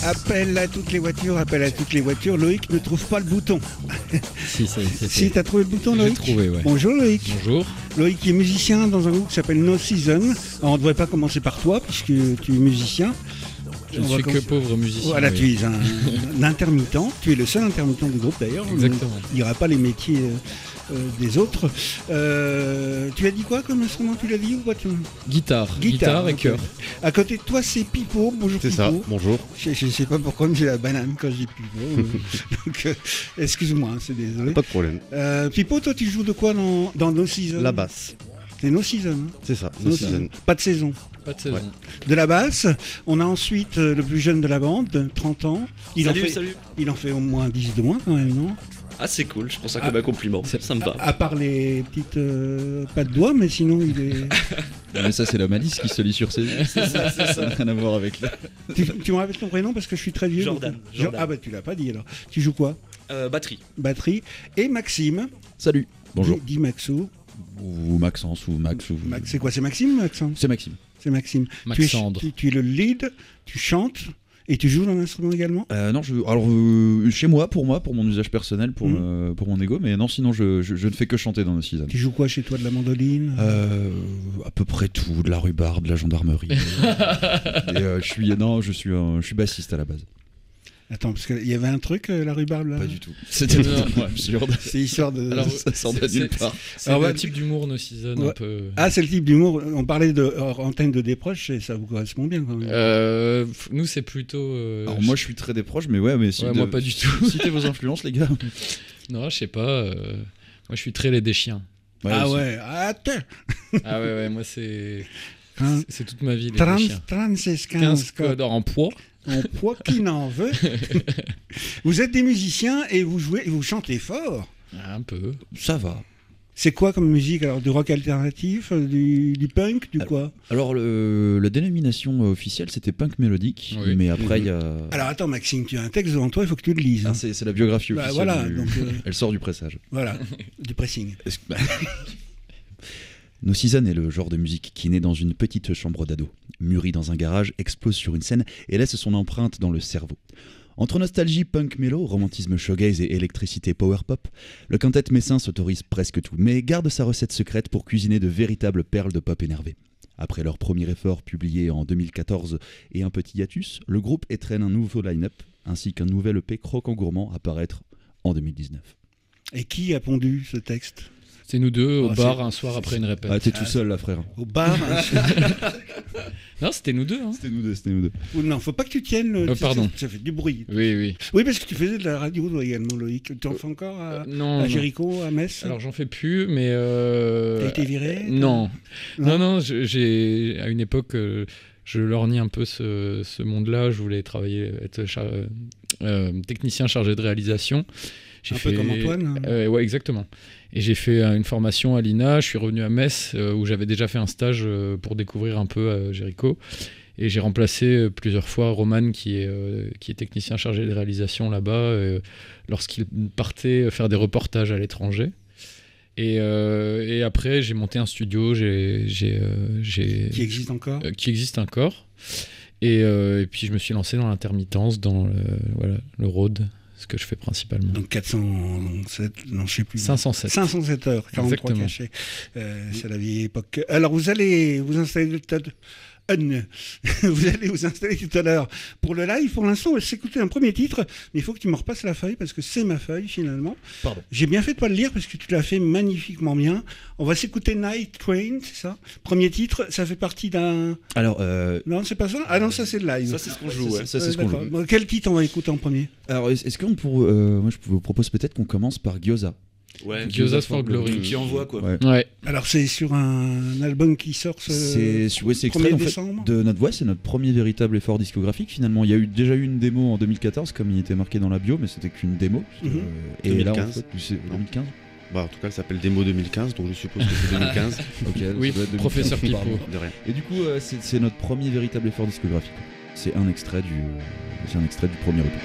Appel à toutes les voitures, Loïc ne trouve pas le bouton. Si, t'as trouvé le bouton, Loïc? J'ai trouvé, ouais. Bonjour Loïc. Bonjour. Loïc est musicien dans un groupe qui s'appelle No Season. Alors, on ne devrait pas commencer par toi, puisque tu es musicien. Je ne suis que pauvre musicien. Voilà, oui. tu es un intermittent. Tu es le seul intermittent du groupe d'ailleurs. Exactement. On ne dira pas les métiers des autres. Tu as dit quoi comme instrument? Tu l'as dit ou pas? Guitare et chœur. À côté de toi, c'est Pipo. Bonjour C'est Pipo. ça, bonjour. Je ne sais pas pourquoi, mais j'ai la banane quand je dis Pipo. Donc, excuse-moi, c'est désolé. Pas de problème. Pipo, toi, tu joues de quoi dans No Season? La basse. C'est No Season. Hein. C'est ça, No Season. Pas de saison. Pas de saison. Ouais. De la basse. On a ensuite le plus jeune de la bande, 30 ans. Salut. Il en fait au moins 10 de moins quand même, non? Ah, c'est cool, je prends ça comme un compliment. Ça me va. À part les petites pas de doigts, mais sinon il est. Mais ça, c'est la malice qui se lit sur ses yeux. Ça n'a rien à voir avec la... Tu me rappelles ton prénom parce que je suis très vieux. Jordan. Ah bah tu l'as pas dit alors. Tu joues quoi? Batterie. Batterie. Et Maxime. Salut, bonjour. Dis Maxo. Ou Maxence, ou Max, ou... C'est quoi? C'est Maxime ou Maxence? C'est Maxime. C'est Maxime. Maxandre. Tu es le lead, tu chantes et tu joues dans l'instrument également? Non, chez moi, pour mon usage personnel, pour mon ego, mais non, sinon je ne fais que chanter dans nos seasons. Tu joues quoi chez toi? De la mandoline? À peu près tout, de la rhubarbe, de la gendarmerie. Et je suis bassiste à la base. Attends, parce qu'il y avait un truc, la rhubarbe là? Pas du tout. C'était totalement absurde. C'est histoire de. Alors, ça sort de nulle part. C'est le type d'humour No Season un peu. Ah, c'est le type d'humour. On parlait de antenne de déproche et ça vous correspond bien quand même. Nous, c'est plutôt. Alors moi, je suis très déproche, mais si moi pas du tout. Citez vos influences, les gars. Non, je sais pas. Moi, je suis très les des chiens. Ouais, ah aussi. ouais, attends. Ah ouais, moi c'est. Hein? C'est toute ma vie les des chiens. 15 codes en poids. En poids qui n'en veut. Vous êtes des musiciens et vous jouez et vous chantez fort. Un peu. Ça va. C'est quoi comme musique alors? Du rock alternatif, du punk, du quoi? Alors la dénomination officielle c'était punk mélodique, oui. mais après il y a... Alors attends Maxime, tu as un texte devant toi, il faut que tu le lises. Ah, c'est la biographie officielle. Voilà, donc, Elle sort du pressage. Voilà, du pressing. No Season est le genre de musique qui naît dans une petite chambre d'ado, mûrit dans un garage, explose sur une scène et laisse son empreinte dans le cerveau. Entre nostalgie punk mélo, romantisme shoegaze et électricité power pop, le quintet messin s'autorise presque tout, mais garde sa recette secrète pour cuisiner de véritables perles de pop énervées. Après leur premier effort publié en 2014 et un petit hiatus, le groupe étrenne un nouveau line-up ainsi qu'un nouvel EP croquant gourmand à paraître en 2019. Et qui a pondu ce texte? C'est nous deux au bar un soir après une répète. Ah, t'es tout seul là, frère. Au bar Non, c'était nous deux. Hein. C'était nous deux. Non, faut pas que tu tiennes. Pardon. Ça fait du bruit. Oui. Oui, parce que tu faisais de la radio toi, également, Loïc. Tu en fais encore à Jéricho, à Metz? Alors j'en fais plus, mais. T'as été viré? Non. J'ai à une époque, je lorgnais un peu ce monde-là. Je voulais travailler, être technicien chargé de réalisation. Peu comme Antoine. Ouais, exactement. Et j'ai fait une formation à l'INA. Je suis revenu à Metz où j'avais déjà fait un stage pour découvrir un peu Jéricho. Et j'ai remplacé plusieurs fois Roman qui est technicien chargé de réalisation là-bas lorsqu'il partait faire des reportages à l'étranger. Et après, j'ai monté un studio qui existe encore. Et puis je me suis lancé dans l'intermittence, dans le road. Ce que je fais principalement. Donc 407, non je sais plus. 507. 507 heures, 43 Exactement. cachés. C'est la vieille époque. Alors vous allez vous installer tout à l'heure pour le live. Pour l'instant, on va s'écouter un premier titre, mais il faut que tu me repasses la feuille parce que c'est ma feuille finalement. Pardon. J'ai bien fait de pas le lire parce que tu l'as fait magnifiquement bien. On va s'écouter Night Train, c'est ça? Premier titre, ça fait partie d'un... Alors, non, c'est pas ça? Ah non, ça c'est le live. Ça, c'est ce qu'on joue, ouais. Ça, c'est ce qu'on joue. Bon, quel titre on va écouter en premier? Alors, est-ce qu'on pourrait... moi, je vous propose peut-être qu'on commence par Gyoza. Ouais, Gyoza for Glory. Qui envoie, quoi. Ouais. Alors c'est sur un album qui sort c'est extrait en fait, de notre voix, c'est notre premier véritable effort discographique finalement. Il y a déjà eu une démo en 2014 comme il était marqué dans la bio, mais c'était qu'une démo. Et 2015. là en fait, c'est 2015. Bah, en tout cas, elle s'appelle Démo 2015, donc je suppose que c'est 2015. Okay, oui, professeur Pipo. De rien. Et du coup, c'est notre premier véritable effort discographique. C'est un extrait du premier EP.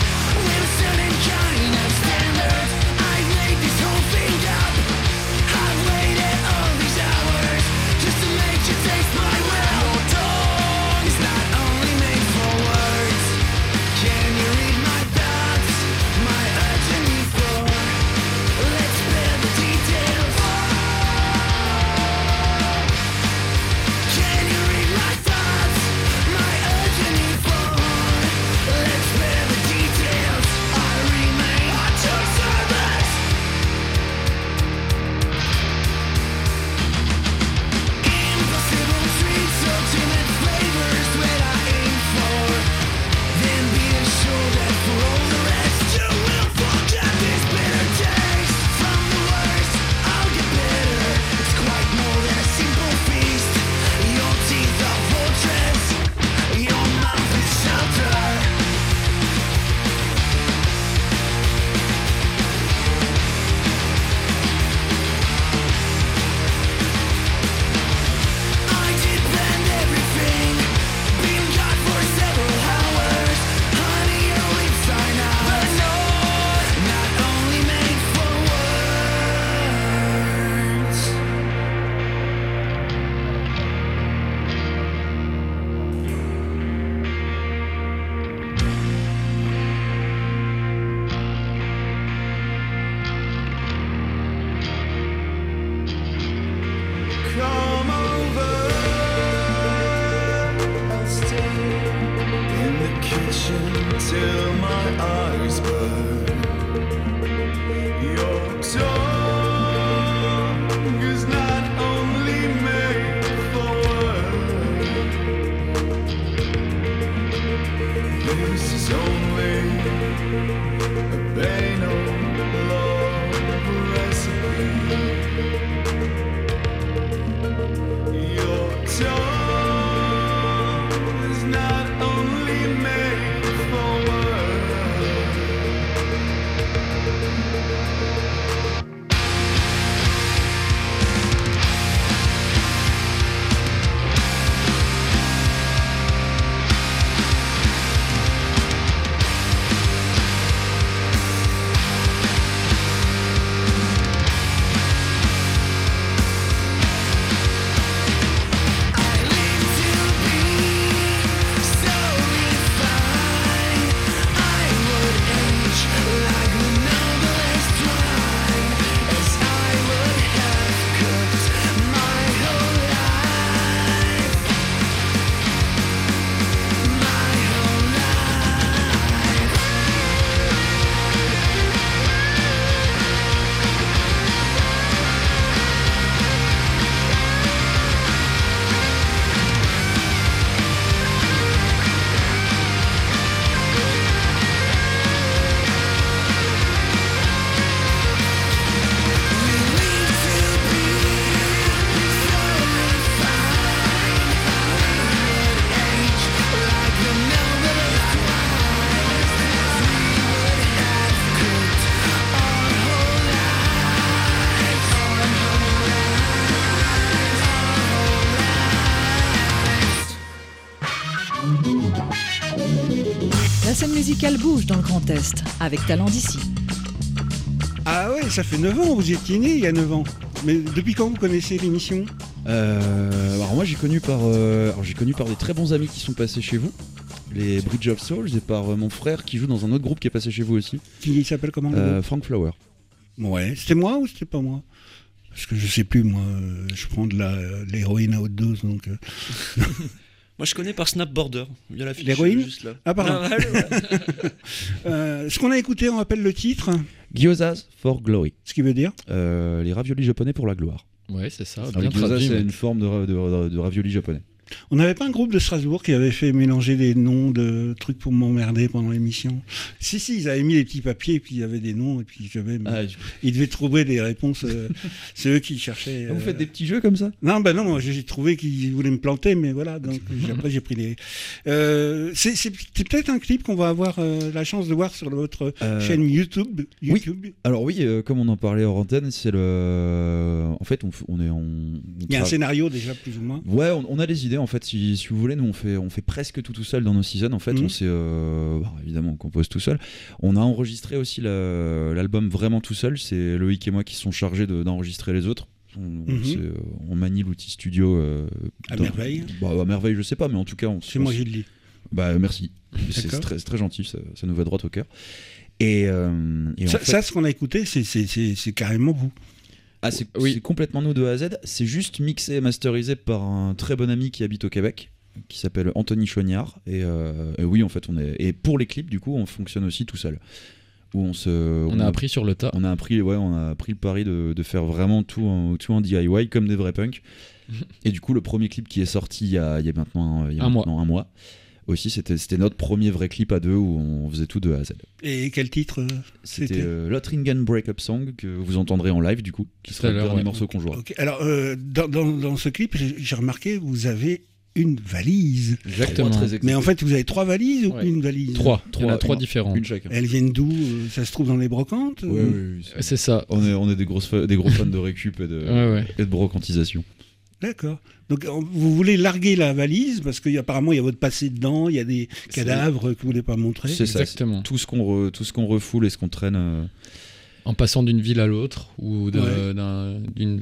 With a certain kind of standards, I made this whole thing up. attention till my eyes burn. Your tongue is not only made for words. This is only a banal love recipe. Your tongue is not only made for words. La scène musicale bouge dans le Grand Est, avec talent d'ici. Ah ouais, ça fait 9 ans, vous étiez né il y a 9 ans. Mais depuis quand vous connaissez l'émission ? Alors moi j'ai connu par des très bons amis qui sont passés chez vous, les Bridge of Souls, et par mon frère qui joue dans un autre groupe qui est passé chez vous aussi. Qui s'appelle comment le groupe ? Frank Flower. Ouais, c'était moi ou c'était pas moi ? Parce que je sais plus, moi, je prends de l'héroïne à haute dose, donc... Moi, je connais par Snapboarder. Il y a l'affiche L'héroïne juste là. Ah, pardon. Ce qu'on a écouté, on rappelle le titre. Gyozas for Glory. Ce qui veut dire les raviolis japonais pour la gloire. Ouais, c'est ça. Alors, Bien les gyoza, traduit, c'est mais- une forme de ravioli japonais. On n'avait pas un groupe de Strasbourg qui avait fait mélanger des noms de trucs pour m'emmerder pendant l'émission ? Si, ils avaient mis les petits papiers, et puis il y avait des noms, et puis ils devaient trouver des réponses. C'est eux qui cherchaient. Vous faites des petits jeux comme ça ? Non, ben non, moi, j'ai trouvé qu'ils voulaient me planter, mais voilà. Donc après, j'ai pris les. C'est peut-être un clip qu'on va avoir la chance de voir sur votre chaîne YouTube. Oui. Alors oui, comme on en parlait hors antenne, c'est le. En fait, Il y a un scénario déjà plus ou moins. Ouais, on a des idées en fait. Si vous voulez, nous on fait presque tout seul dans nos seasons. En fait, on s'est évidemment on compose tout seul. On a enregistré aussi l'album vraiment tout seul. C'est Loïc et moi qui sont chargés d'enregistrer les autres. On manie l'outil studio à merveille. À merveille, je sais pas, mais en tout cas, c'est moi qui le dis. Bah merci. C'est très gentil. Ça nous va droit au cœur. Et ça, ce qu'on a écouté, c'est carrément vous. Ah, c'est complètement nous de A à Z. C'est juste mixé et masterisé par un très bon ami qui habite au Québec, qui s'appelle Anthony Choignard. Et oui, en fait, et pour les clips, du coup, on fonctionne aussi tout seul. Où on a appris sur le tas. On a appris le pari de faire vraiment tout en DIY comme des vrais punks. Et du coup, le premier clip qui est sorti il y a maintenant un mois. Aussi, c'était notre premier vrai clip à deux où on faisait tout de A à Z. Et quel titre C'était Lothringen Breakup Song, que vous entendrez en live du coup, qui sera le dernier morceau qu'on jouera. Okay. Alors, dans ce clip, j'ai remarqué, vous avez une valise. Exactement. Mais en fait, vous avez 3 valises ou une valise ? Il y en a 3 différentes. Une chacun. Elles viennent d'où ? Ça se trouve dans les brocantes ? Oui, c'est ça. On est des gros fans de récup et de brocantisation. D'accord. Donc vous voulez larguer la valise parce qu'apparemment il y a votre passé dedans, il y a des cadavres que vous voulez pas montrer. C'est ça. Exactement. Tout ce qu'on refoule et ce qu'on traîne. En passant d'une ville à l'autre ou d'une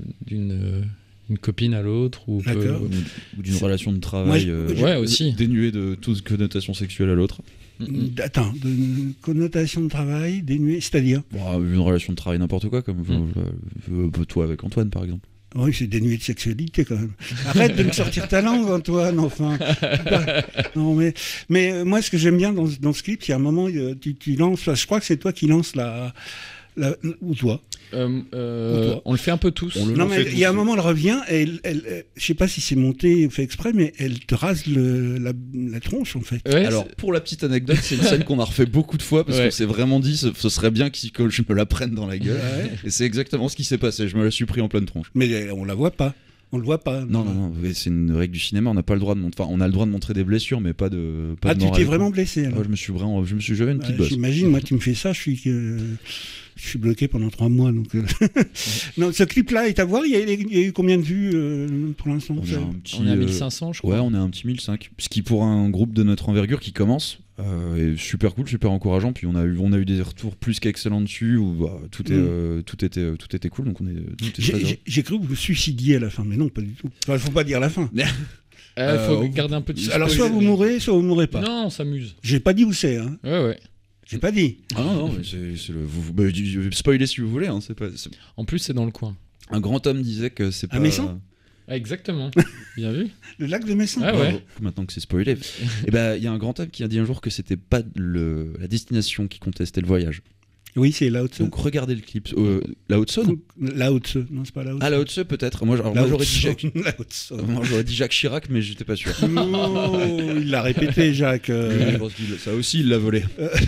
copine à l'autre ou d'une relation de travail aussi dénuée de toute connotation sexuelle à l'autre. Attends, de connotation de travail dénuée, c'est-à-dire une relation de travail n'importe quoi, comme toi avec Antoine par exemple. Oui, c'est dénué de sexualité quand même. Arrête de me sortir ta langue, Antoine, enfin. Non, mais moi, ce que j'aime bien dans ce clip, c'est à un moment, tu lances, je crois que c'est toi qui lances ou toi. On le fait un peu tous. Non, mais il y a un moment, elle revient, et je sais pas si c'est monté ou fait exprès, mais elle te rase la tronche, en fait. Ouais, alors, pour la petite anecdote, c'est une scène qu'on a refait beaucoup de fois, parce qu'on s'est vraiment dit, ce serait bien que je me la prenne dans la gueule. Ouais. Et c'est exactement ce qui s'est passé, je me la suis pris en pleine tronche. Mais on la voit pas. On le voit pas. Non, c'est une règle du cinéma. On n'a pas le droit de montrer. Enfin, on a le droit de montrer des blessures, mais pas de. Pas de tu t'es vraiment blessé alors. Ouais, j'avais une petite bosse. J'imagine, moi, tu me fais ça, je suis bloqué pendant 3 mois. Donc, non, ce clip-là est à voir. Il y a eu combien de vues pour l'instant? On est à 1500, je crois. Ouais, on est à un petit 1005. Ce qui, pour un groupe de notre envergure qui commence, est super cool, super encourageant. Puis on a eu des retours plus qu'excellents dessus, où tout était cool. Donc j'ai cru que vous vous suicidiez à la fin, mais non, pas du tout. Enfin, faut pas dire la fin. Faut garder un peu de. Alors soit vous mourrez pas. Non, on s'amuse. J'ai pas dit où c'est. Hein. Ouais. J'ai pas dit. Ah non, mais spoilez si vous voulez. Hein, c'est pas. En plus, c'est dans le coin. Un grand homme disait que c'est pas. À Messan. Exactement. Bien vu. Le lac de Messan. Ah ouais. Maintenant que c'est spoilé. Et il y a un grand homme qui a dit un jour que c'était pas la destination qui comptait, c'était le voyage. Oui, c'est Lao Tse. Donc regardez le clip. Lao Tse, non Lao Tse, non, c'est pas Lao Tse. Ah, Lao Tse, peut-être. Moi, j'aurais dit Jacques Chirac, mais j'étais pas sûr. Non, il l'a répété, Jacques. Ça aussi, il l'a volé.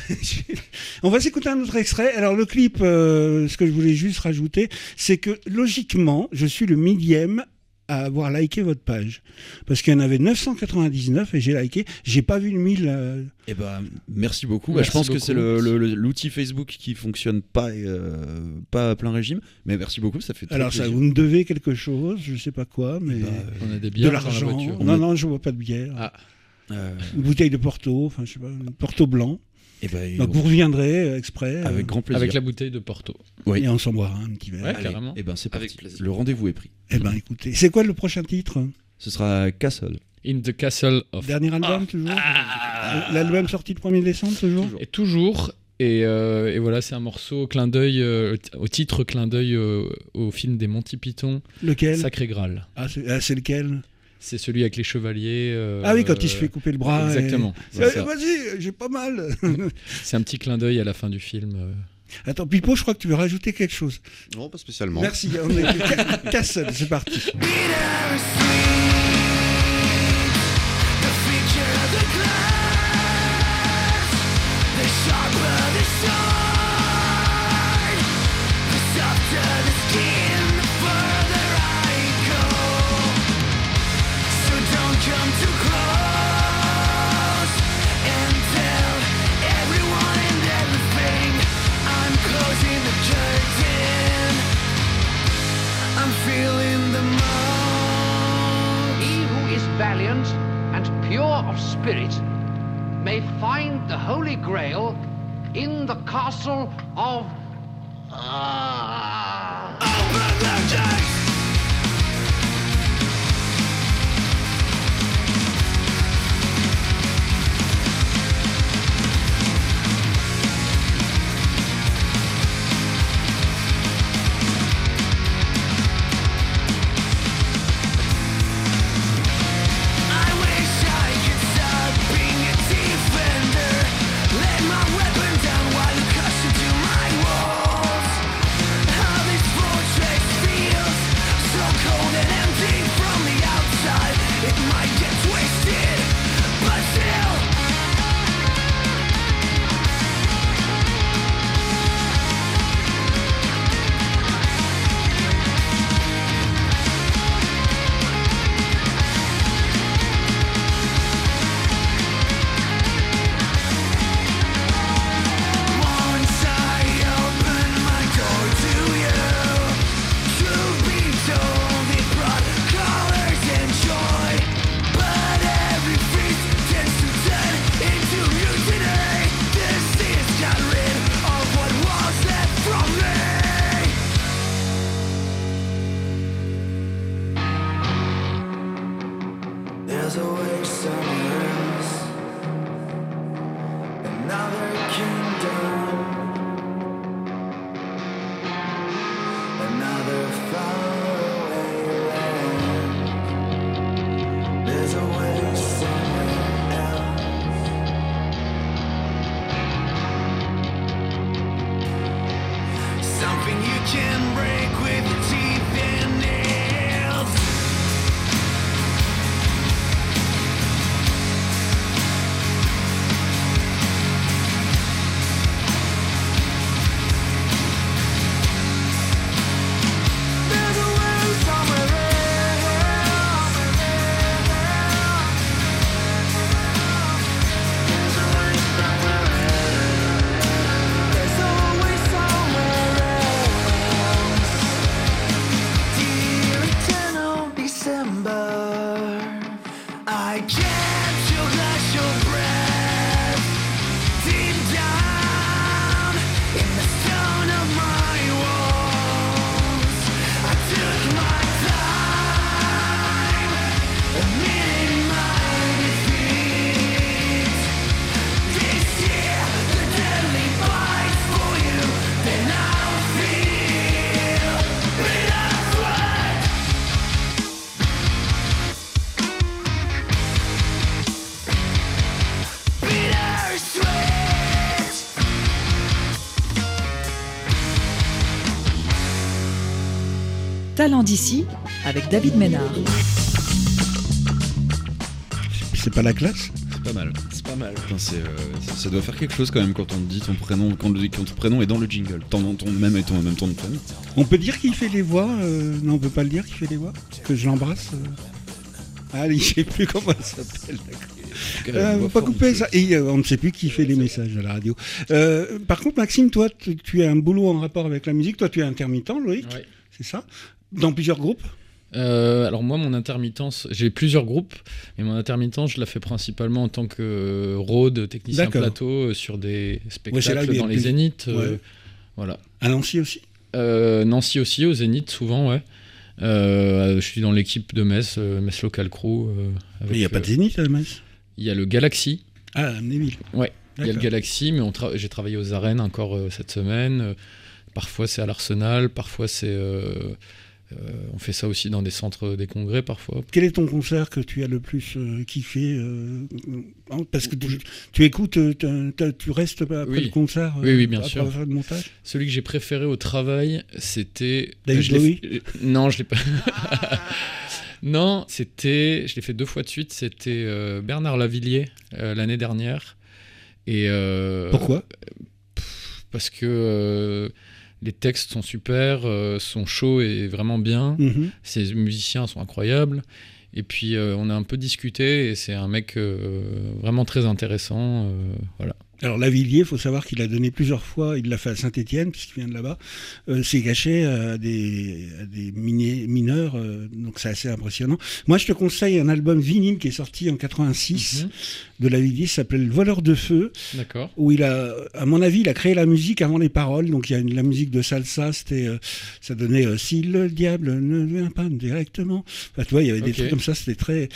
On va s'écouter un autre extrait. Alors, le clip, ce que je voulais juste rajouter, c'est que logiquement, je suis le millième à avoir liké votre page. Parce qu'il y en avait 999 et j'ai liké. J'ai pas vu le 1000. Merci beaucoup. Merci je pense beaucoup. Que c'est l'outil Facebook qui fonctionne pas à plein régime. Mais merci beaucoup, ça fait très Alors, plaisir. ça, vous me devez quelque chose, je sais pas quoi, mais. On a des bières de l'argent. dans la voiture. Non, je vois pas de bière. Une bouteille de Porto, enfin, je sais pas, un Porto blanc. Donc vous reviendrez exprès. Avec grand plaisir. Avec la bouteille de Porto. Oui. Et on s'en boira un petit verre. Ouais, carrément. C'est parti. Le rendez-vous est pris. Écoutez, c'est quoi le prochain titre? Ce sera Castle. In the Castle of... Dernier album, toujours L'album sorti le 1er décembre, toujours Et toujours. Et voilà, c'est un morceau clin d'œil au titre clin d'œil au film des Monty Python. Lequel? Sacré Graal. C'est lequel? C'est celui avec les chevaliers. Oui, quand il se fait couper le bras. Exactement. Vas-y, j'ai pas mal. C'est un petit clin d'œil à la fin du film. Attends, Pipo, je crois que tu veux rajouter quelque chose. Non, pas spécialement. Merci, on est Castle, c'est parti. Valiant and pure of spirit may find the Holy Grail in the castle of Open the gates! Feels can break with teeth and nails. There's a way somewhere else. There's always somewhere else. Dear eternal December, I can't feel glacial breath deep down in the stone of my walls. I took my time, admitting my defeat. This year, the deadly bites for you, then I'll feel bitter sweat. Bitter sweat. Talent d'ici avec David Ménard. C'est pas la classe? C'est pas mal. C'est pas mal. Putain, ça doit faire quelque chose quand même quand on te dit ton prénom, quand ton prénom est dans le jingle, même ton nom de famille. On peut dire qu'il fait les voix non, on peut pas le dire qu'il fait les voix. Que je l'embrasse. Ah, je sais plus comment elle s'appelle. Faut pas couper ça. Et on ne sait plus qui fait les messages à la radio. Par contre, Maxime, toi, tu as un boulot en rapport avec la musique. Toi, tu es intermittent, Loïc. Ouais. C'est ça? Dans plusieurs groupes? Alors moi, mon intermittence, j'ai plusieurs groupes, mais mon intermittence, je la fais principalement en tant que road, technicien D'accord. plateau, sur des Ouais, c'est là spectacles où il y a dans le les plus- Zéniths. Ouais. Voilà. À Nancy aussi? Nancy aussi, au Zénith, souvent, ouais. Je suis dans l'équipe de Metz, Metz Local Crew. Mais il n'y a pas de Zénith à Metz? Il y a le Galaxy. Ah, à Amnéville. Ouais, il y a le D'accord. Galaxy, mais j'ai travaillé aux arènes encore cette semaine. Parfois c'est à l'Arsenal, parfois c'est... on fait ça aussi dans des centres des congrès parfois. Quel est ton concert que tu as le plus kiffé parce que tu écoutes, tu restes après Oui. le concert Oui, bien après sûr. faire le montage? Celui que j'ai préféré au travail, c'était... David je l'ai Bowie fait- Non, je l'ai pas... Non, je l'ai fait 2 fois de suite, c'était Bernard Lavilliers l'année dernière. Et, Pourquoi? Parce que les textes sont super, son show est vraiment bien, Mhm. ses musiciens sont incroyables. Et puis on a un peu discuté et c'est un mec vraiment très intéressant. Voilà. Alors Lavilliers, il faut savoir qu'il a donné plusieurs fois, il l'a fait à Saint-Étienne, puisqu'il vient de là-bas, ses cachets à des mineurs, donc c'est assez impressionnant. Moi je te conseille un album vinyle qui est sorti en 86 de Lavilliers, qui s'appelle Le Voleur de Feu, D'accord. où il a, à mon avis, il a créé la musique avant les paroles, donc il y a la musique de salsa, ça donnait si le diable ne vient pas directement. Enfin, tu vois, il y avait des Ok. trucs comme ça, c'était très...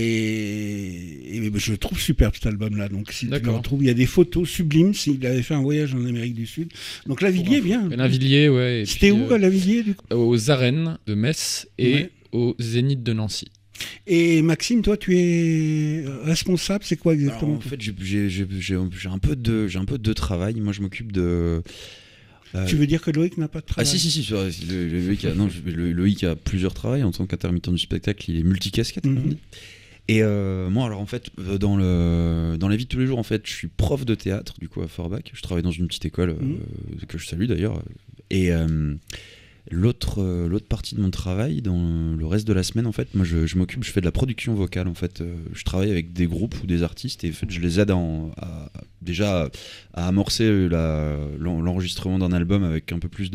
Et je le trouve superbe cet album-là, donc si tu le D'accord. retrouves, il y a des photos sublimes, il avait fait un voyage en Amérique du Sud. Donc Lavilliers, bien. Lavilliers, ouais. et C'était puis, où à Lavilliers, du coup? Aux arènes de Metz et Ouais. au Zénith de Nancy. Et Maxime, toi, tu es responsable, c'est quoi Alors, exactement? en fait, j'ai un peu de travail. Moi, je m'occupe de. Tu veux dire que Loïc n'a pas de Ah travail? si, c'est vrai, Loïc a plusieurs travails en tant qu'intermittent du spectacle, il est multicasquette, comme on dit. Et moi, alors en fait, dans la vie de tous les jours, en fait, je suis prof de théâtre, du coup, à Forbach. Je travaille dans une petite école que je salue d'ailleurs. Et l'autre partie de mon travail, dans le reste de la semaine, en fait, moi, je fais de la production vocale. En fait, je travaille avec des groupes ou des artistes et en fait, je les aide déjà à amorcer l'enregistrement d'un album avec un peu plus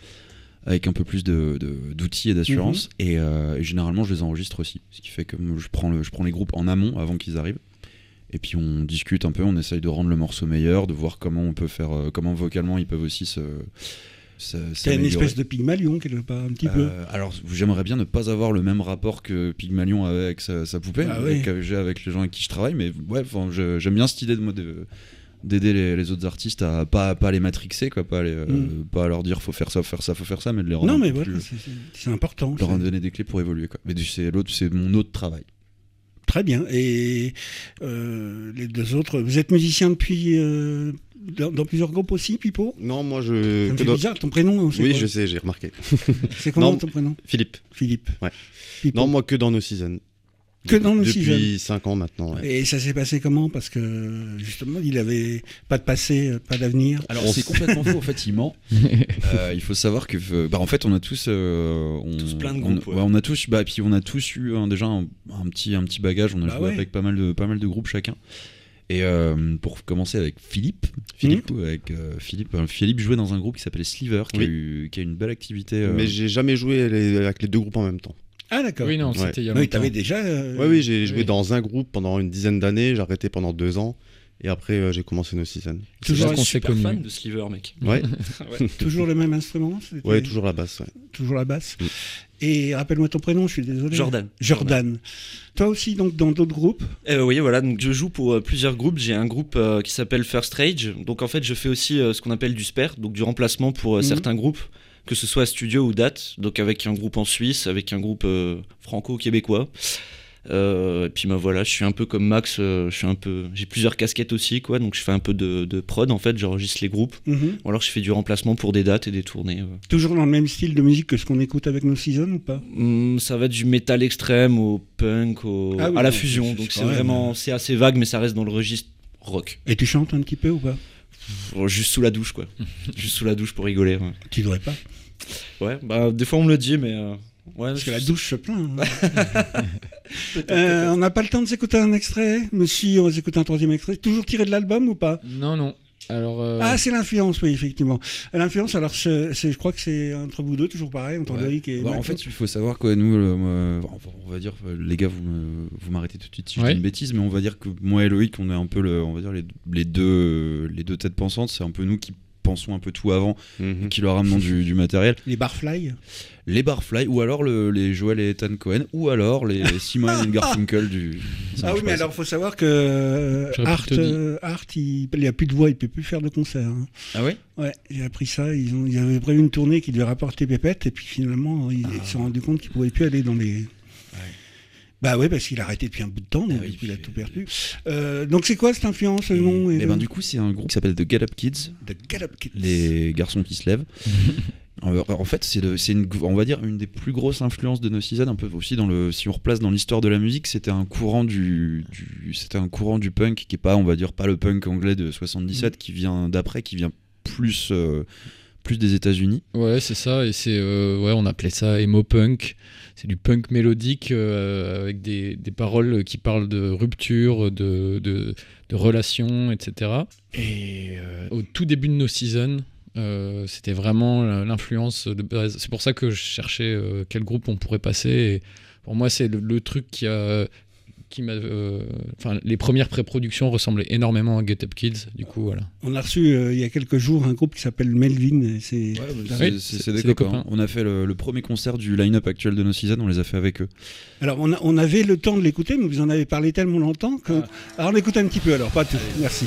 d'outils et d'assurance et généralement je les enregistre aussi, ce qui fait que je prends les groupes en amont avant qu'ils arrivent et puis on discute un peu, on essaye de rendre le morceau meilleur, de voir comment on peut faire, comment vocalement ils peuvent aussi C'est une espèce de Pygmalion quelque part, un petit peu. Alors j'aimerais bien ne pas avoir le même rapport que Pygmalion avait avec sa poupée, que j'ai avec les gens avec qui je travaille, mais ouais, j'aime bien cette idée d'aider les autres artistes à pas les matrixer, quoi, pas leur dire faut faire ça, mais de les rendre c'est important. Leur donner des clés pour évoluer, quoi. Mais c'est mon autre travail. Très bien. Et les deux autres, vous êtes musicien depuis dans plusieurs groupes aussi, Pipo? Non, moi Ça me fait bizarre, ton prénom, c'est Oui, quoi? je sais, j'ai remarqué. C'est comment Non, ton prénom? Philippe. Philippe. Ouais. Pipo. Non, moi que dans No Season. Que dans No Season. Depuis 5 ans maintenant. Ouais. Et ça s'est passé comment? Parce que justement, il avait pas de passé, pas d'avenir. Alors c'est complètement faux, en fait il ment. Il faut savoir que en fait on a tous Tous plein de groupes, ouais. on a tous puis on a tous eu déjà un petit bagage, on a joué ouais. avec pas mal de groupes chacun. Et pour commencer avec Philippe jouait dans un groupe qui s'appelait Sliver, qui a une belle activité. Mais j'ai jamais joué avec les deux groupes en même temps. Ah d'accord. Oui, non, Ouais. c'était il y a Oui, longtemps. t'avais déjà... Oui, j'ai joué dans un groupe pendant une dizaine d'années, j'ai arrêté pendant 2 ans, et après j'ai commencé No Season. C'est Toujours là qu'on s'est super connus. fan de Sliver, mec. Ouais, Toujours le même instrument? C'était ouais, toujours la basse. Ouais. Toujours la basse. Mm. Et rappelle-moi ton prénom, je suis désolé. Jordan. Toi aussi, donc, dans d'autres groupes? Oui, voilà, donc je joue pour plusieurs groupes. J'ai un groupe qui s'appelle First Rage. Donc en fait, je fais aussi ce qu'on appelle du spare, donc du remplacement pour certains groupes, que ce soit studio ou date. Donc avec un groupe en Suisse, avec un groupe franco-québécois. Et puis voilà, je suis un peu comme Max, j'ai plusieurs casquettes aussi, quoi. Donc je fais un peu de prod en fait, j'enregistre les groupes. Ou alors je fais du remplacement pour des dates et des tournées. Toujours dans le même style de musique que ce qu'on écoute avec No Season ou pas? Ça va du métal extrême au punk, Ah oui, à la donc fusion. c'est Donc quand c'est même, vraiment, c'est assez vague, mais ça reste dans le registre rock. Et tu chantes un petit peu ou pas? Juste sous la douche, quoi. Juste sous la douche pour rigoler. Ouais, Tu devrais pas. ouais, bah des fois on me le dit, mais ouais. Parce que la douche se plaint. On n'a pas le temps de s'écouter un extrait? Mais si, on va s'écouter un troisième extrait. Toujours tiré de l'album ou pas? Non. Alors, Ah, c'est l'influence, oui, effectivement. L'influence, alors, je crois que c'est entre vous deux, toujours pareil, entre Loïc et en Max. fait, il faut savoir que nous, on va dire, les gars, vous m'arrêtez tout de suite si je dis une bêtise, mais on va dire que moi et Loïc, on est un peu on va dire les deux têtes pensantes. C'est un peu nous qui pensons un peu tout avant, qui leur amenons du matériel. Les Barfly, ou alors les Joel et Ethan Cohen, ou alors les Simon et Garfunkel du. Ah oui, mais alors il faut savoir que Art, il a plus de voix, il peut plus faire de concert. Hein. Ah ouais? Ouais, j'ai appris ça. Ils avaient prévu une tournée qui devait rapporter pépette, et puis finalement, ils se sont rendus compte qu'ils pouvaient plus aller dans les. Bah ouais, parce qu'il a arrêté depuis un bout de temps, donc il a tout perdu. Donc c'est quoi cette influence, le nom? Du coup, c'est un groupe qui s'appelle The Get Up Kids. The Get Up Kids. Les garçons qui se lèvent. En fait, c'est on va dire une des plus grosses influences de No Season, un peu aussi si on replace dans l'histoire de la musique, c'était un courant du punk qui est pas, on va dire, pas le punk anglais de 77 qui vient d'après, qui vient plus des États-Unis. Ouais, c'est ça, et c'est on appelait ça emo punk. C'est du punk mélodique avec des paroles qui parlent de rupture, de relations, etc. Et au tout début de No Season, c'était vraiment l'influence de base. C'est pour ça que je cherchais quel groupe on pourrait passer. Et pour moi, c'est le truc qui m'a. Les premières pré-productions ressemblaient énormément à Get Up Kids. Du coup, voilà. On a reçu il y a quelques jours un groupe qui s'appelle Melvin. Et c'est des copains. On a fait le premier concert du line-up actuel de No Season. On les a fait avec eux. Alors, on avait le temps de l'écouter, mais vous en avez parlé tellement longtemps que. Alors, on écoute un petit peu. Alors, pas tout. Merci.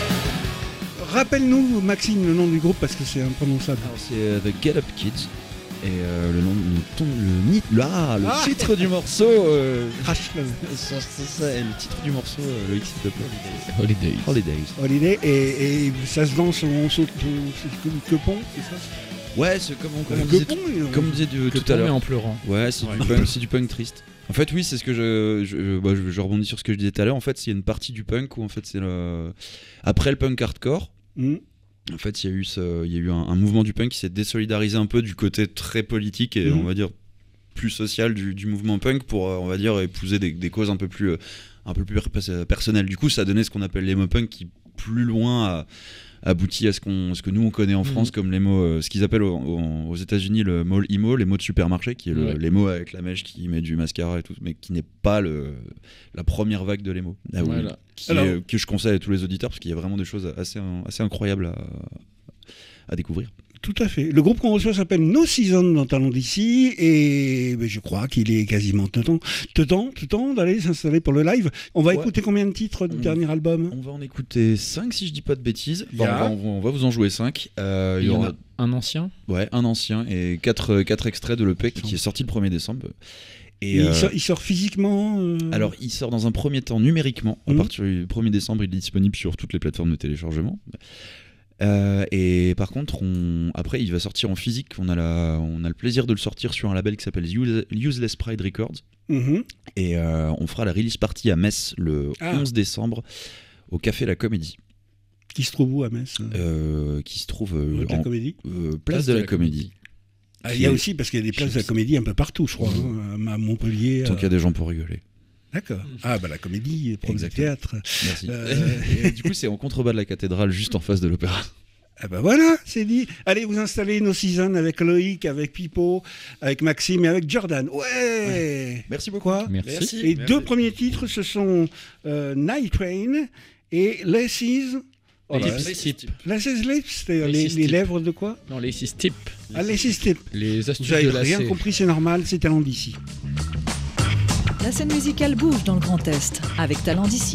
Rappelle-nous, Maxime, le nom du groupe parce que c'est imprononçable. Alors, c'est The Get Up Kids. Et le titre du morceau. Le titre du morceau, Loïc, s'il te plaît. Holidays. Et ça se danse, on saute, c'est que pont, c'est ça? Ouais, c'est comme on disait tout à l'heure. Mais en pleurant. Ouais, c'est du punk triste. En fait, oui, c'est ce que je rebondis sur ce que je disais tout à l'heure. En fait, il y a une partie du punk où en fait c'est après le punk hardcore. En fait, il y a eu un mouvement du punk qui s'est désolidarisé un peu du côté très politique et on va dire plus social du mouvement punk pour on va dire épouser des causes un peu plus personnelles. Du coup, ça a donné ce qu'on appelle l'emo punk qui plus loin aboutit à ce que nous on connaît en France comme les mots, ce qu'ils appellent aux États-Unis le mall emo, les mots de supermarché, qui est les mots avec la mèche qui met du mascara et tout, mais qui n'est pas la première vague de l'emo. Voilà. Que je conseille à tous les auditeurs parce qu'il y a vraiment des choses assez incroyables à découvrir. Tout à fait. Le groupe qu'on reçoit s'appelle No Season dans Talent d'ici et je crois qu'il est quasiment temps d'aller s'installer pour le live. On va écouter combien de titres du dernier album? On va en écouter 5 si je dis pas de bêtises. On va vous en jouer 5. Il y aura un ancien. Ouais, un ancien et 4 extraits de l'EP qui est sorti le 1er décembre. Et il sort physiquement Alors, il sort dans un premier temps numériquement. À partir du 1er décembre, il est disponible sur toutes les plateformes de téléchargement. Et par contre, après, il va sortir en physique. On a le plaisir de le sortir sur un label qui s'appelle Useless Pride Records. Et on fera la release party à Metz le 11 décembre au Café La Comédie. Qui se trouve où à Metz Qui se trouve la Comédie place de la Comédie. Il y a aussi, parce qu'il y a des places de la Comédie un peu partout, je crois, à Montpellier. Tant qu'il y a des gens pour rigoler. D'accord. La Comédie, premier théâtre. Merci. Et du coup, c'est en contrebas de la cathédrale, juste en face de l'opéra. Voilà, c'est dit. Allez vous installer No Season avec Loïc, avec Pipo, avec Maxime et avec Jordan. Ouais. Merci beaucoup. Merci. Et deux premiers titres, ce sont Night Train et Laces. Laces Lips, c'est les lèvres de quoi? Non, Laces Tip. Laces Tip. Les astuces Vous avez de lacet. rien compris, c'est normal, c'est Talent d'ici. La scène musicale bouge dans le Grand Est avec Talent d'ici.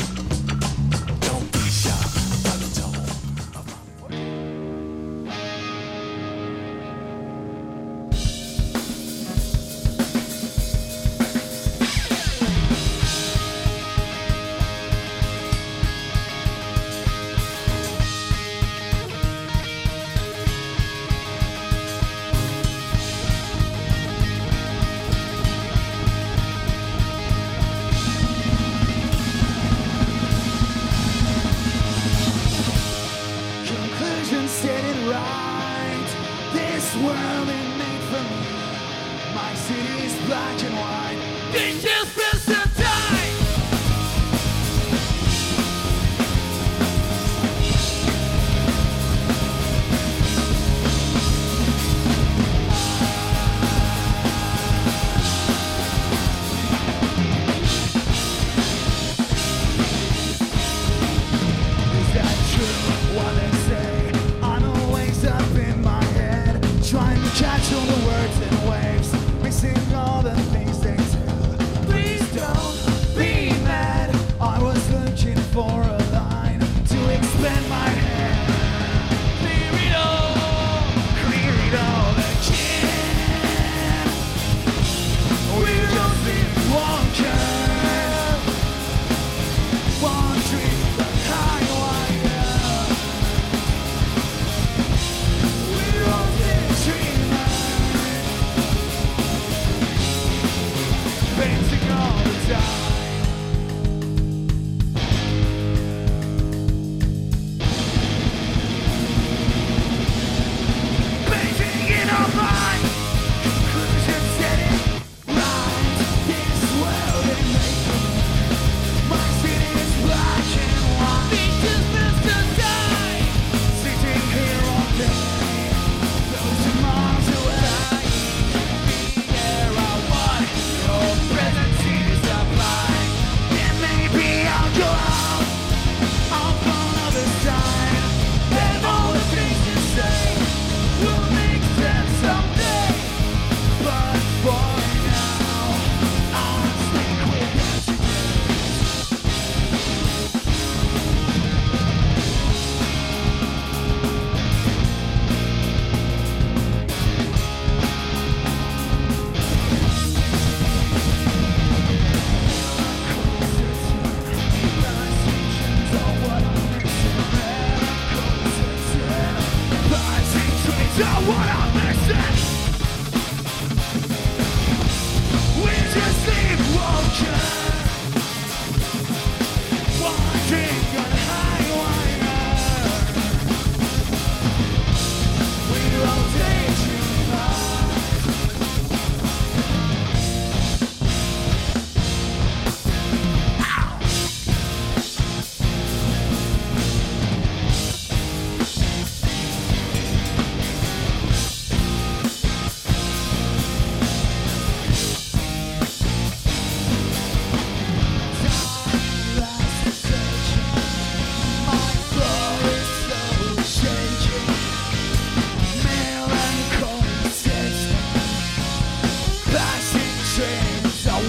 Presence is a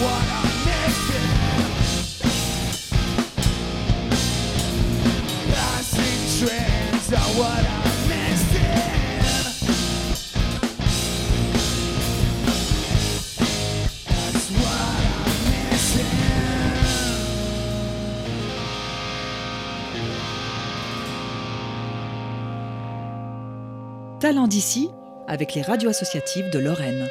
what I'm missing. Passing trends are what I'm missing. That's what I'm missing. Talent d'ici avec les radios associatives de Lorraine.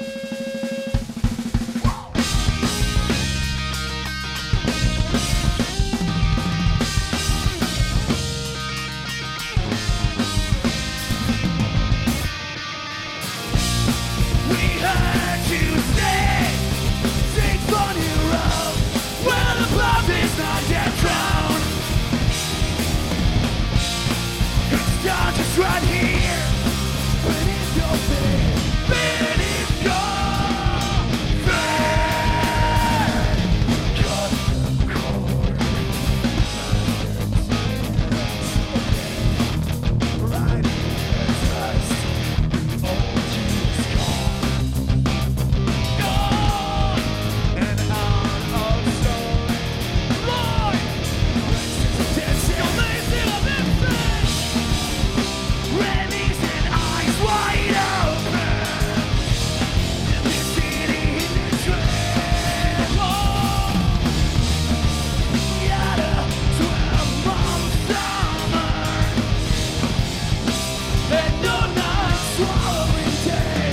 Right here, beneath your bed, beneath your bed. Cut the cord, right in the dust. Old years gone, gone, and out of sight. Lord, dancing on the hill of infamy. Remy's and eyes wide open. In the city in the train. Oh, yeah, the 12-month summer. And no night swallowing day.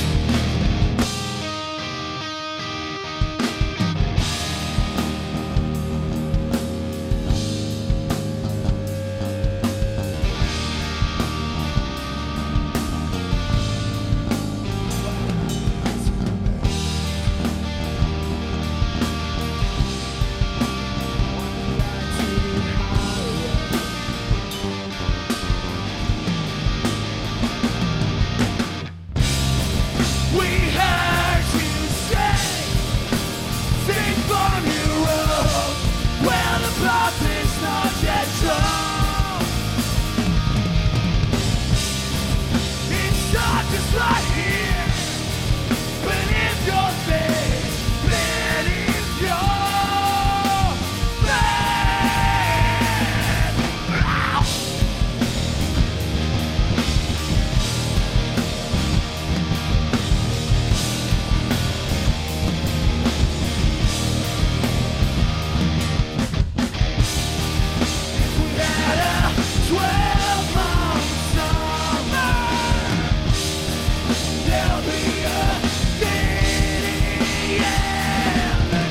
We heard you say, sing for new road. Well, the path is not yet drawn. It's not just right here, beneath your face, beneath your bed. Ow! We had a 12-month summer. There'll be a city in the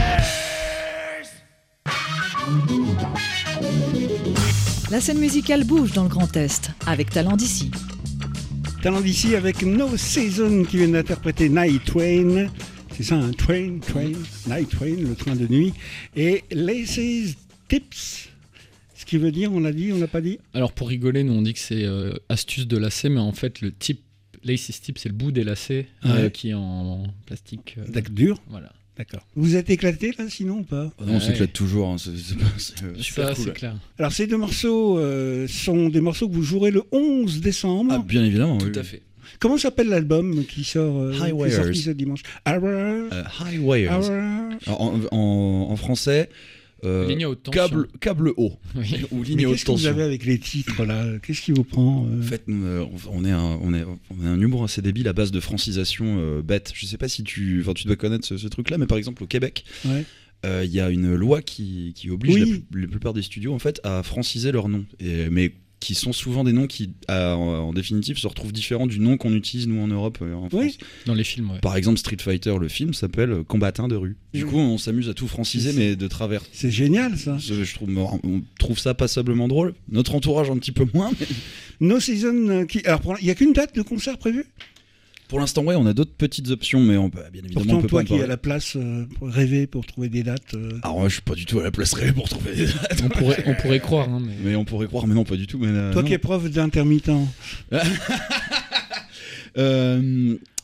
trees. La scène musicale bouge dans le Grand Est avec Talent d'ici. Talent d'ici avec No Season qui vient d'interpréter Night Train. C'est ça, un train, Night Train, le train de nuit. Et Laces Tips, ce qui veut dire, on l'a dit, on l'a pas dit. Alors pour rigoler, nous on dit que c'est astuce de lacet, mais en fait le tip, laces tip, c'est le bout des lacets Ouais. qui est en plastique. D'accord, dur. Voilà. D'accord. Vous êtes éclaté là, sinon ou pas? Non, on s'éclate toujours. Hein, c'est super Ça, cool. c'est clair. Alors ces deux morceaux sont des morceaux que vous jouerez le 11 décembre. Ah, bien évidemment. Tout oui. à fait. Comment s'appelle l'album qui sort qui est Highwayers. sorti ce dimanche? Highwayers. En français, Ligne à haute tension. câble haut. Oui. Ou Mais ligne à haute qu'est-ce que vous tension. avez avec les titres là? Qu'est-ce qui vous prend En fait, on est un humour assez débile à base de francisation bête. Je sais pas si tu dois connaître ce truc-là, mais par exemple au Québec, Ouais. il y a une loi qui oblige Oui. la plupart des studios en fait à franciser leurs noms, mais qui sont souvent des noms qui, en définitive, se retrouvent différents du nom qu'on utilise nous en Europe, en France. Oui. Dans les films, ouais. Par exemple, Street Fighter, le film, s'appelle Combattant de rue. Du coup, on s'amuse à tout franciser, mais de travers. C'est génial ça. On trouve ça passablement drôle. Notre entourage un petit peu moins, mais No Season alors il n'y a qu'une date de concert prévue? pour l'instant, ouais, on a d'autres petites options, mais on peut, bien évidemment, Pourtant on peut toi pas en qui es à parler. la place pour rêver pour trouver des dates. Alors moi, je suis pas du tout à la place rêvée pour trouver des dates. On pourrait croire, hein, mais... Mais on pourrait croire, mais non, pas du tout. Mais Toi non. qui es prof d'intermittent.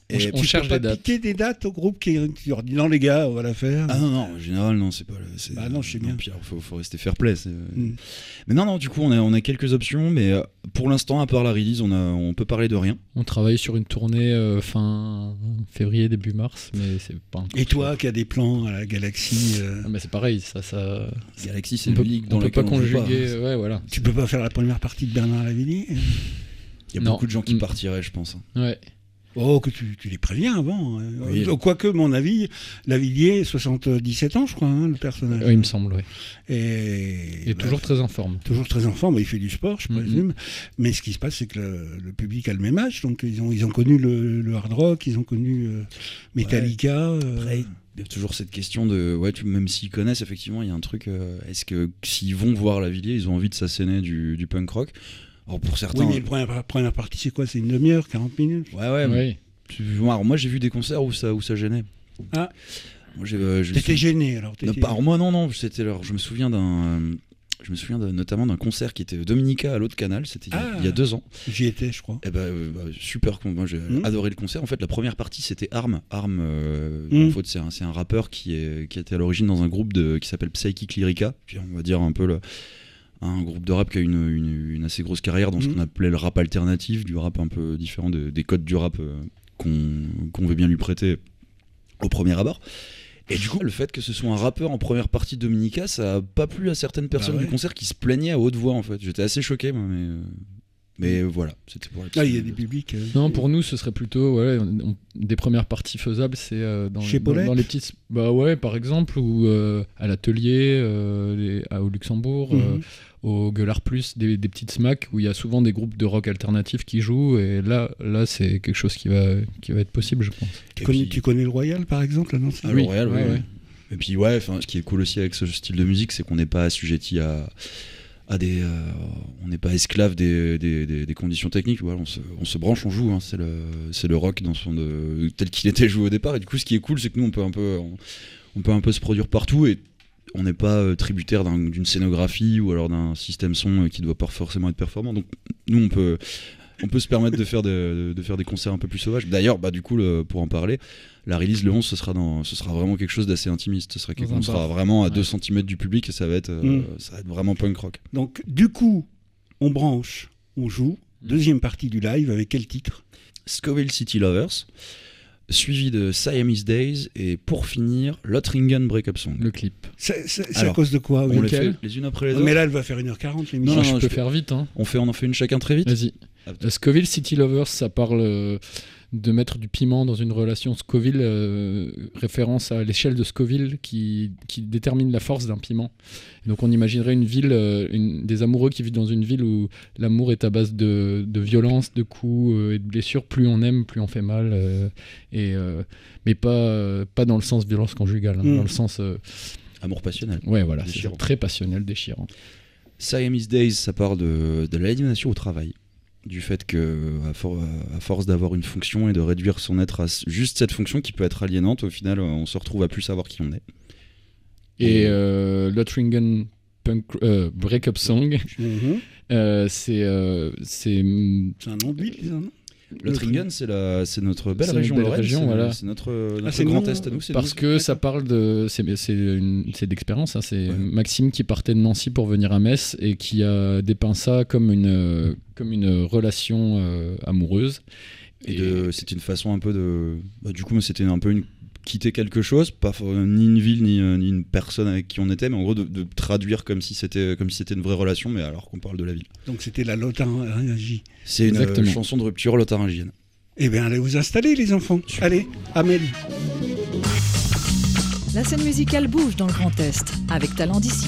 Et on cherche des dates. Piquer des dates au groupe qui leur dit non les gars, on va la faire. Ah non, en général, non, c'est pas. Bah non, je sais bien. Puis faut rester fair play. Mais non, du coup, on a quelques options, mais pour l'instant, à part la release, on peut parler de rien. On travaille sur une tournée fin février, début mars, mais c'est pas encore. Et toi qui as des plans à la Galaxie Mais c'est pareil, ça. Galaxy, c'est On une peut, ligue dans on peut laquelle pas on joue pas. conjuguer. Ouais, voilà. Tu peux pas faire la première partie de Bernard Lavilliers? Il y a Non. beaucoup de gens qui partiraient, je pense. Ouais. Oh, que tu les préviens avant. Oui. Quoique, mon avis, Lavilliers, 77 ans, je crois, le personnage. Il me semble, oui. Et Toujours très en forme. Toujours très en forme, il fait du sport, je présume. Mais ce qui se passe, c'est que le public a le même âge, donc ils ont connu le hard rock, ils ont connu Metallica. Après, il y a toujours cette question de, même s'ils connaissent, effectivement, il y a un truc, est-ce que s'ils vont voir Lavilliers, ils ont envie de s'asséner du punk rock? Alors pour certains... Oui, mais la première partie, c'est quoi? C'est une demi-heure, 40 minutes? Ouais. Oui. Alors, moi, j'ai vu des concerts où ça gênait. Ah. Moi, t'étais gêné, alors? Alors moi, non. Je me souviens notamment d'un concert qui était Dominica à l'autre canal, c'était il y a 2 ans. J'y étais, je crois. Et super, moi j'ai adoré le concert. En fait, la première partie c'était Arm. En fait, c'est un rappeur qui était à l'origine dans un groupe qui s'appelle Psychic Lyrica. Puis on va dire un peu un groupe de rap qui a une assez grosse carrière dans ce qu'on appelait le rap alternatif, du rap un peu différent des codes du rap qu'on veut bien lui prêter au premier abord. Et du coup, le fait que ce soit un rappeur en première partie de Dominica, ça a pas plu à certaines personnes du concert qui se plaignaient à haute voix, en fait. J'étais assez choqué, moi, mais voilà, c'était pour la il y a des publics. Non, pour nous, ce serait plutôt des premières parties faisables, c'est dans les petites. Bah ouais, par exemple, ou à l'atelier, au Luxembourg, au Gueulard Plus, des petites smacks où il y a souvent des groupes de rock alternatif qui jouent, et là c'est quelque chose qui va être possible, je pense. Tu connais le Royal, par exemple, non? Le Royal, oui. Et puis ce qui est cool aussi avec ce style de musique, c'est qu'on n'est pas assujetti à des, on n'est pas esclave des conditions techniques. Voilà, on se branche, on joue. Hein, c'est le rock dans tel qu'il était joué au départ. Et du coup, ce qui est cool, c'est que nous, on peut un peu se produire partout et on n'est pas tributaire d'une scénographie ou alors d'un système son qui doit pas forcément être performant. Donc nous, on peut se permettre de faire des concerts un peu plus sauvages. D'ailleurs, du coup, pour en parler, la release le 11, ce sera vraiment quelque chose d'assez intimiste. On sera vraiment à 2 cm du public et ça va être vraiment punk rock. Donc, du coup, on branche, on joue. Deuxième partie du live, avec quel titre? Scoville City Lovers, suivi de Siamese Days et pour finir, Lothringen Breakup Song. Le clip. C'est à cause de quoi? On les fait les unes après les autres. Mais là, elle va faire 1h40 l'émission. Non, je peux faire vite. Hein. On en fait une chacun très vite. Vas-y. Scoville City Lovers, ça parle de mettre du piment dans une relation. Scoville, référence à l'échelle de Scoville qui détermine la force d'un piment. Donc on imaginerait une ville, des amoureux qui vivent dans une ville où l'amour est à base de violence, de coups et de blessures. Plus on aime, plus on fait mal. Mais pas dans le sens violence conjugale, dans le sens... amour passionnel. Ouais, voilà, c'est très passionnel, déchirant. Siamese Days, ça parle de l'aliénation au travail. Du fait que, à force d'avoir une fonction et de réduire son être à juste cette fonction qui peut être aliénante, au final, on se retrouve à plus savoir qui on est. Et Lothringen Breakup Song, c'est un nom de ville, ça, non? Lothringen, c'est notre belle région. Voilà. C'est notre grand est à nous. Parce que ça parle de... C'est d'expérience. Hein, c'est Maxime qui partait de Nancy pour venir à Metz et qui a dépeint ça comme une relation amoureuse. C'est une façon un peu de... du coup, c'était un peu quitter quelque chose, pas ni une ville ni une personne avec qui on était, mais en gros de traduire comme si c'était une vraie relation, mais alors qu'on parle de la ville. Donc c'était la Lotharingie. C'est une chanson de rupture lotharingienne. Eh bien, allez vous installer, les enfants. Allez, Amélie. La scène musicale bouge dans le Grand Est, avec Talent d'ici.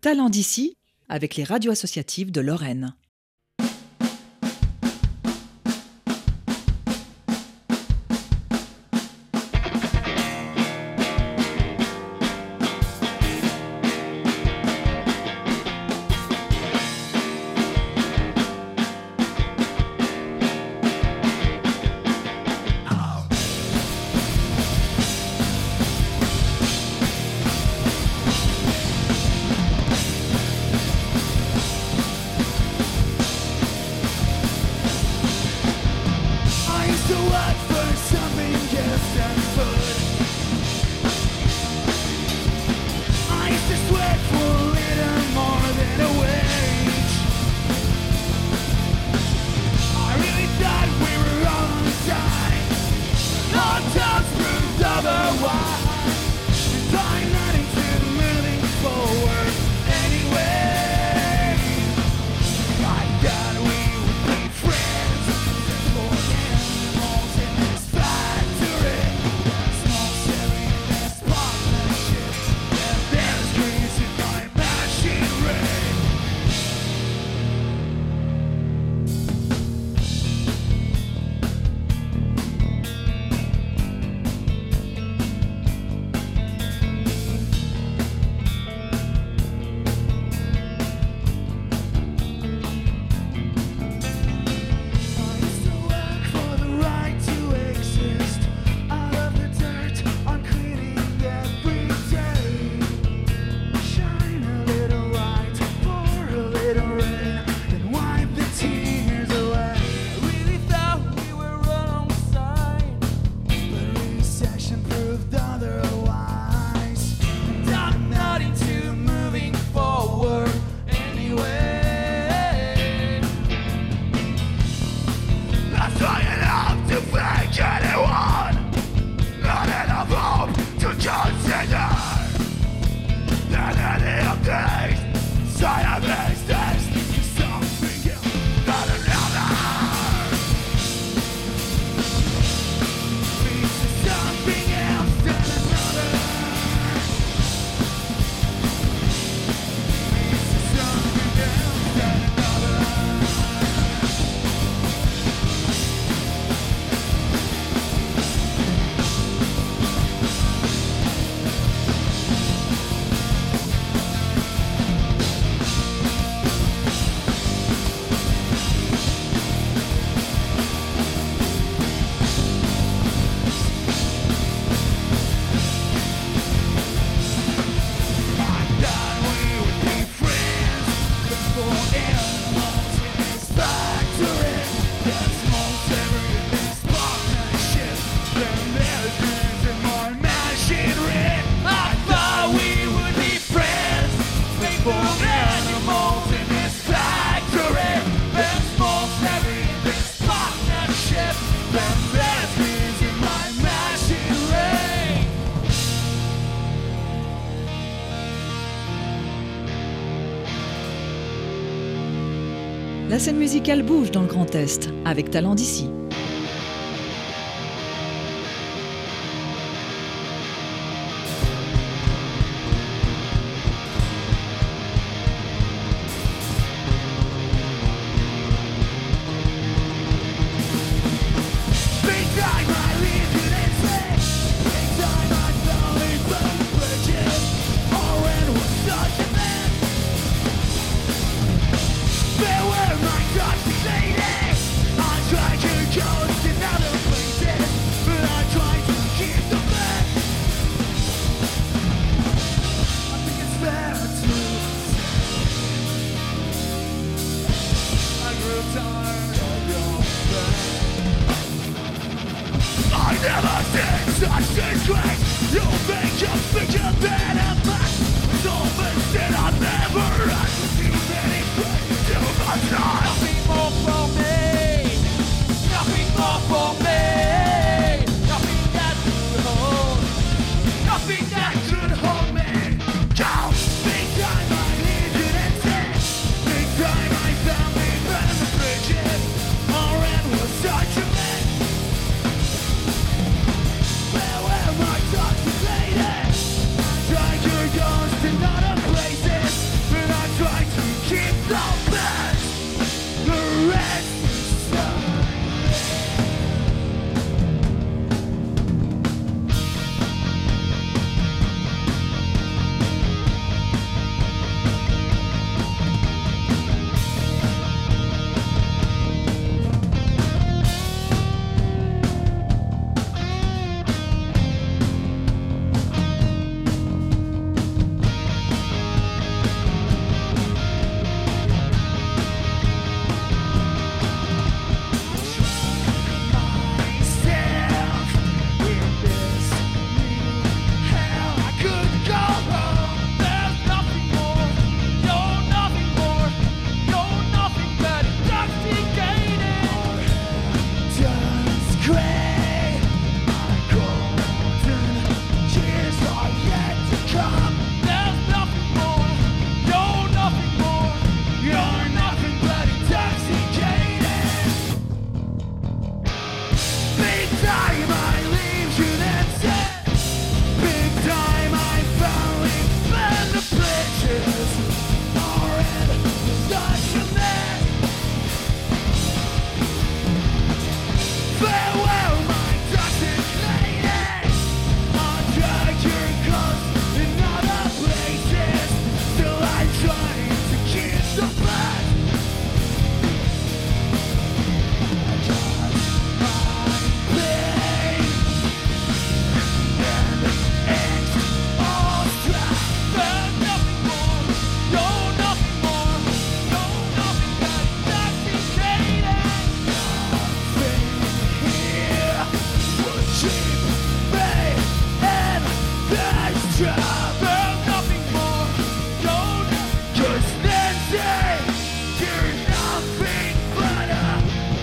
Talents d'ici avec les radios associatives de Lorraine. La scène musicale bouge dans le Grand Est avec Talents d'ici. Farewell, my God, lady. I try to Best job and nothing more. Don't just then say you're nothing but a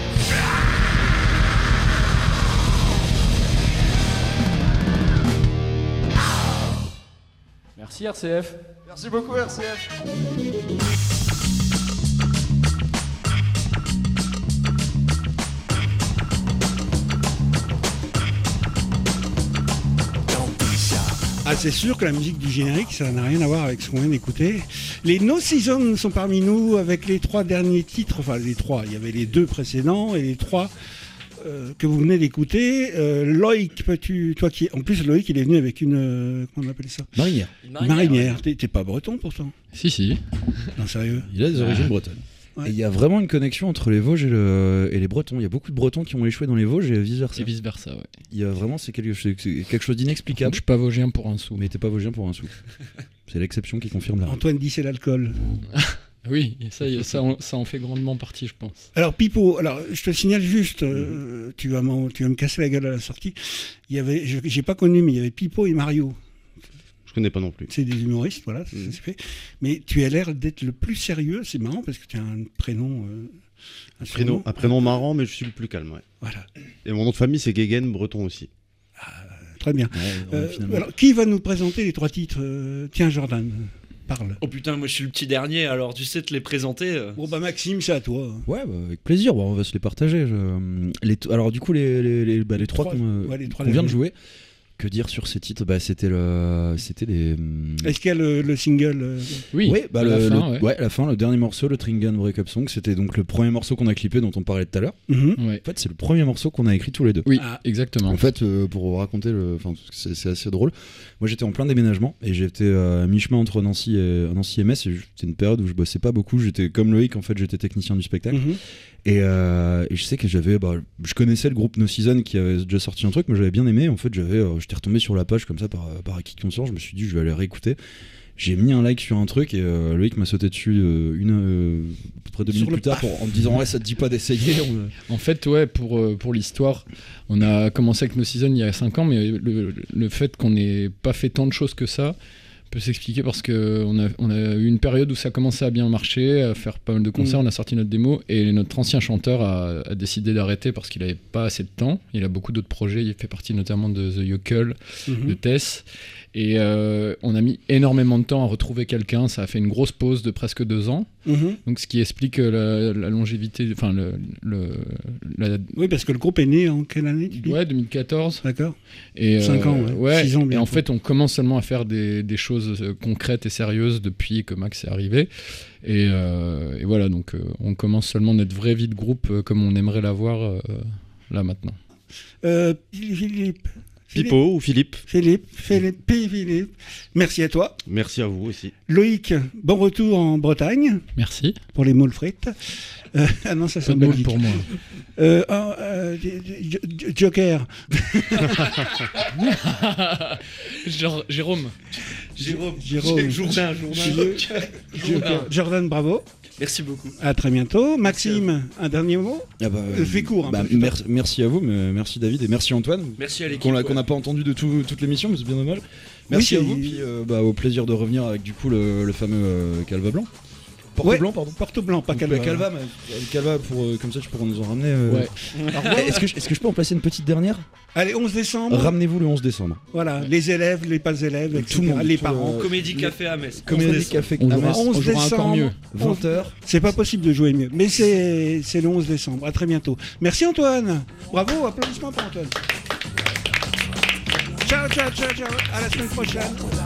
Merci RCF. Merci beaucoup RCF. Ah, c'est sûr que la musique du générique, ça n'a rien à voir avec ce qu'on vient d'écouter. Les No Seasons sont parmi nous avec les 3 derniers titres, enfin les 3, il y avait les 2 précédents et les 3 que vous venez d'écouter. Loïc, toi qui... En plus, Loïc, il est venu avec une... comment on appelle ça ? Marinière. Marinière. T'es pas breton pourtant ? Si. Non, sérieux ? Il a des origines bretonnes. Ouais. Et il y a vraiment une connexion entre les Vosges et les Bretons. Il y a beaucoup de Bretons qui ont échoué dans les Vosges et vice-versa. Et vice-versa, ouais. Il y a vraiment, c'est quelque chose d'inexplicable. Je suis pas vosgien pour un sou. Mais t'es pas Vosgien pour un sou. C'est l'exception qui confirme la règle. Antoine dit c'est l'alcool. Oui, ça en fait grandement partie, je pense. Alors Pipo, je te signale juste, tu vas me casser la gueule à la sortie. Il y avait, j'ai pas connu, mais il y avait Pipo et Mario. Je connais pas non plus. C'est des humoristes, voilà, ça c'est fait. Mais tu as l'air d'être le plus sérieux, c'est marrant parce que tu as un prénom... Un prénom marrant, mais je suis le plus calme, ouais. Voilà. Et mon nom de famille, c'est Guéguen, breton aussi. Très bien. Ouais, alors, qui va nous présenter les 3 titres ? Tiens, Jordan, parle. Oh putain, moi je suis le petit dernier, alors tu sais te les présenter. Bon bah Maxime, c'est à toi. Ouais, avec plaisir, on va se les partager. Alors du coup, les 3 qu'on vient de jouer, que dire sur ces titres ? C'était des... Est-ce qu'il y a le single Oui, la fin, le dernier morceau, le Tringan Breakup Song, c'était donc le premier morceau qu'on a clippé dont on parlait tout à l'heure. Ouais. En fait, c'est le premier morceau qu'on a écrit tous les deux. Oui, exactement. En fait, pour vous raconter, c'est assez drôle. Moi, j'étais en plein déménagement et j'étais à mi-chemin entre Nancy et Metz. Et c'était une période où je bossais pas beaucoup. J'étais comme Loïc, en fait, j'étais technicien du spectacle. Et je sais que je connaissais le groupe No Season qui avait déjà sorti un truc, mais j'avais bien aimé. En fait, j'étais retombé sur la page comme ça par acquis de conscience. Je me suis dit, je vais aller réécouter. J'ai mis un like sur un truc et Loïc m'a sauté dessus à peu près 2 minutes plus tard en me disant ouais, ça te dit pas d'essayer. En fait, ouais, pour l'histoire, on a commencé avec No Season il y a 5 ans, mais le fait qu'on n'ait pas fait tant de choses que ça peut s'expliquer parce qu'on a eu une période où ça commençait à bien marcher, à faire pas mal de concerts, on a sorti notre démo et notre ancien chanteur a décidé d'arrêter parce qu'il n'avait pas assez de temps. Il a beaucoup d'autres projets, il fait partie notamment de The Yokel, de Tess. Et on a mis énormément de temps à retrouver quelqu'un, ça a fait une grosse pause de presque 2 ans. Donc ce qui explique la longévité, enfin Oui, parce que le groupe est né en quelle année ? Ouais, 2014. D'accord. Et 5 ans, ouais. 6 ans bientôt. Et en fait, on commence seulement à faire des choses concrètes et sérieuses depuis que Max est arrivé. Et voilà, donc on commence seulement notre vraie vie de groupe comme on aimerait l'avoir là maintenant. Philippe. Pipo ou Philippe. Philippe. Merci à toi. Merci à vous aussi. Loïc, bon retour en Bretagne. Merci. Pour les moules frites. Ah non, ça c'est pas de pour moi. Joker. Jérôme. Jordan, bravo. Merci beaucoup. À très bientôt. Maxime, un dernier mot ? Fais court. Merci à vous, merci David et merci Antoine. Merci à l'équipe. Qu'on n'a pas entendu de toute l'émission, mais c'est bien dommage. Merci à vous, puis au plaisir de revenir avec du coup le fameux Calva Blanc. Blanc, pardon. Porte blanc, pas Calva. Calva, comme ça tu pourras nous en ramener. Ouais. Est-ce que je peux en placer une petite dernière ? Allez, 11 décembre. Ramenez-vous le 11 décembre. Voilà, les élèves, les pas élèves, tout le monde, les parents. Comédie Café à Metz. Comédie Café à Metz. 11 décembre. Encore mieux. 20h. C'est pas possible de jouer mieux, mais c'est le 11 décembre. À très bientôt. Merci Antoine. Bravo, applaudissements pour Antoine. Ciao. À la semaine prochaine.